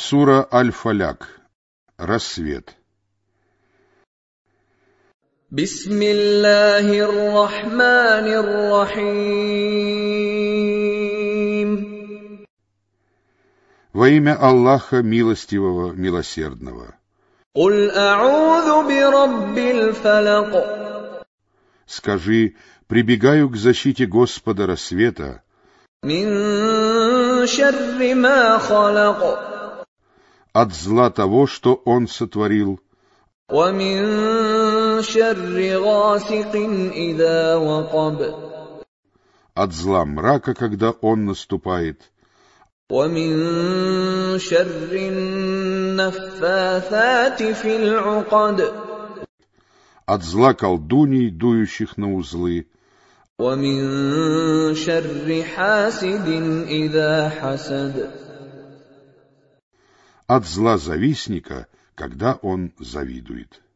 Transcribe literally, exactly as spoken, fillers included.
Сура Аль-Фаляк. Рассвет. Бисмиллахир рахманир рахим. Во имя Аллаха Милостивого, Милосердного. Куль а'удhu би раббил фалак. Скажи, прибегаю к защите Господа рассвета. Мин шарри ма халак. От зла того, что Он сотворил. Ва мин шарри гасикин иза вакаб. От зла мрака, когда он наступает. Ва мин шарри наффаthati фил уqad. От зла колдуний, дующих на узлы. Ва мин шарри хасидин иза хасад. От зла завистника, когда он завидует.